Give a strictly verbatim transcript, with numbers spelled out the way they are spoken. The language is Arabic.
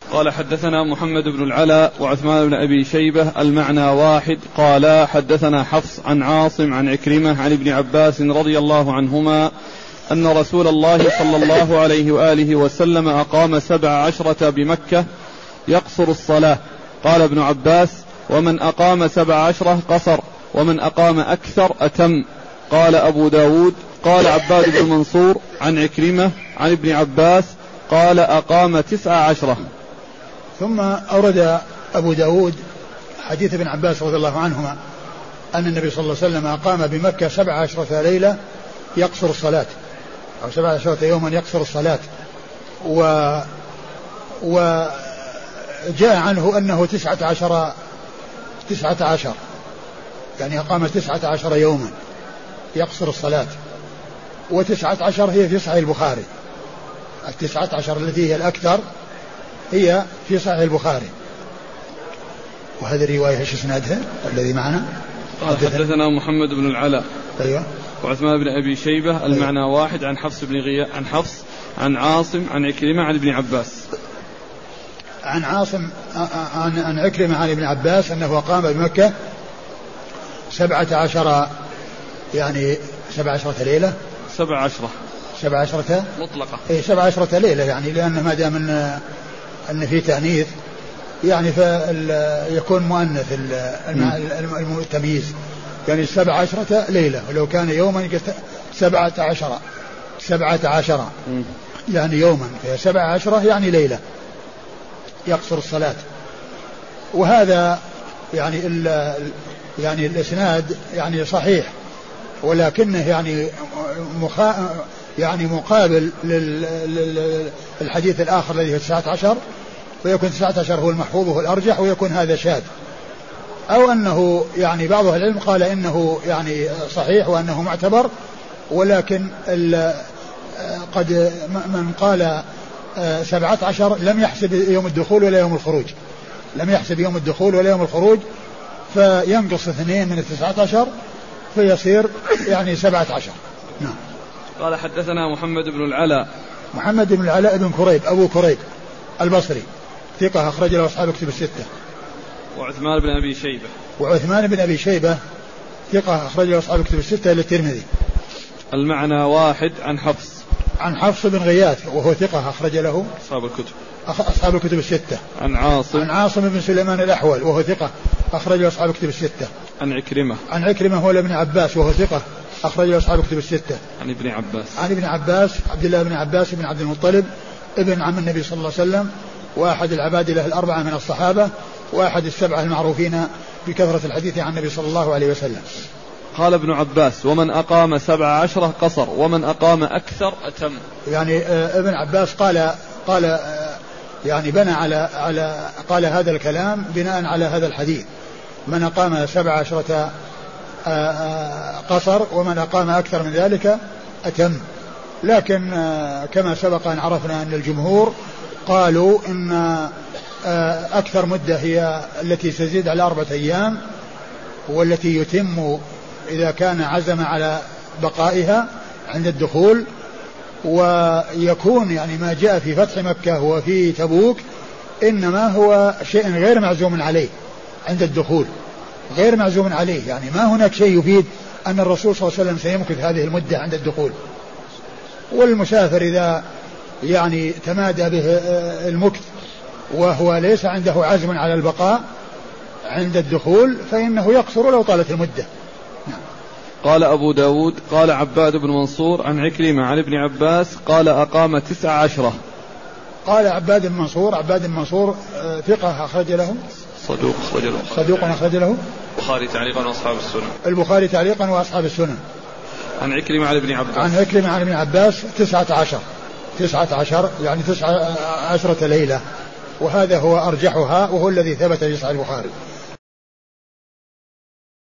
قال حدثنا محمد بن العلاء وعثمان بن أبي شيبة المعنى واحد. قال حدثنا حفص عن عاصم عن عكرمة عن ابن عباس رضي الله عنهما أن رسول الله صلى الله عليه وآله وسلم أقام سبع عشرة بمكة يقصر الصلاة. قال ابن عباس: ومن أقام سبع عشرة قصر، ومن أقام أكثر أتم. قال أبو داود: قال عباد بن منصور عن عكرمة عن ابن عباس قال أقام تسع عشرة. ثم أورد أبو داود حديث ابن عباس رضي الله عنهما أن النبي صلى الله عليه وسلم أقام بمكة سبع عشرة ليلة يقصر الصلاة، أو سبع عشرة يوما يقصر الصلاة. و وجاء عنه أنه تسعة عشر تسعة عشر يعني أقام تسعة عشر يوما يقصر الصلاة. وتسعة عشر هي في صحيح البخاري، التسعة عشر التي هي الأكثر هي في صحيح البخاري. وهذه الرواية ايش اسنادها الذي معنا؟ قال حدثنا محمد بن العلاء أيوة وعثمان بن أبي شيبة المعنى أيوة. واحد. عن حفص بن غياث عن حفص عن عاصم عن عكرمة عن ابن عباس عن عاصم عن عن عكرمة عن ابن عباس أنه قام بمكة سبعة عشر يعني سبع عشرة ليلة سبع عشرة سبع عشرة مطلقة إيه سبع عشرة ليلة يعني لأن ما دام أن أن في تأنيث يعني فيكون مؤنث التمييز يعني سبع عشرة ليلة. ولو كان يوما سبعة عشر سبعة عشر يعني يوما سبع عشرة يعني ليلة يقصر الصلاة. وهذا يعني ال يعني الإسناد يعني صحيح، ولكنه يعني مخا يعني مقابل للحديث الآخر الذي هو تسعة عشر، ويكون تسعة عشر هو المحفوظ وهو الأرجح، ويكون هذا شاذ. أو أنه يعني بعض أهل العلم قال إنه يعني صحيح وأنه معتبر، ولكن قد من قال سبعة عشر لم يحسب يوم الدخول ولا يوم الخروج، لم يحسب يوم الدخول ولا يوم الخروج، فينقص اثنين من التسعة عشر فيصير يعني سبعة عشر. نعم. قال حدثنا محمد بن العلاء محمد بن العلاء بن كريب أبو كريب البصري ثقة أخرج له أصحاب كتب الستة. وعثمان بن أبي شيبة وعثمان بن أبي شيبة ثقة أخرج له أصحاب كتب الستة إلى الترمذي. المعنى واحد. عن حفص عن حفص بن غياث وهو ثقة أخرج له أصحاب الكتب أصحاب الكتب الستة. عن عاصم عن عاصم بن سليمان الأحول وهو ثقة أخرج له أصحاب الكتب الستة. عن عكرمة عن عكرمة هو ابن عباس وهو ثقة أخرج له أصحاب الكتب الستة. عن ابن عباس عن ابن عباس عبد الله بن عباس بن عبد المطلب ابن عم النبي صلى الله عليه وسلم، وأحد العباد له الأربعة من الصحابة، وأحد السبعة المعروفين بكثرة الحديث عن النبي صلى الله عليه وسلم. قال ابن عباس: ومن أقام سبع عشرة قصر، ومن أقام أكثر أتم. يعني ابن عباس قال قال يعني بنى على على قال هذا الكلام بناء على هذا الحديث: من أقام سبع عشرة قصر ومن أقام أكثر من ذلك أتم. لكن كما سبق أن عرفنا أن الجمهور قالوا إن أكثر مدة هي التي تزيد على أربعة أيام، والتي يتم إذا كان عزم على بقائها عند الدخول. ويكون يعني ما جاء في فتح مكة وفي تبوك إنما هو شيء غير معزوم عليه عند الدخول، غير معزوم عليه، يعني ما هناك شيء يفيد أن الرسول صلى الله عليه وسلم سيمكث هذه المدة عند الدخول. والمسافر إذا يعني تمادى به المكث وهو ليس عنده عزم على البقاء عند الدخول فإنه يقصر لو طالت المدة. نعم. قال أبو داود: قال عباد بن منصور عن عكرمة عن ابن عباس قال أقام تسع عشرة. قال عباد بن منصور عباد بن منصور ثقة أخرج له صدوق أخرج له صدوق أخرج له البخاري تعليقا وأصحاب السنن البخاري تعليقا وأصحاب السنن. عن عكرمة عن ابن عباس عن عكرمة عن ابن عباس تسعة عشر تسعة عشر يعني تسعة عشرة ليلة، وهذا هو أرجحها وهو الذي ثبت في صحيح البخاري.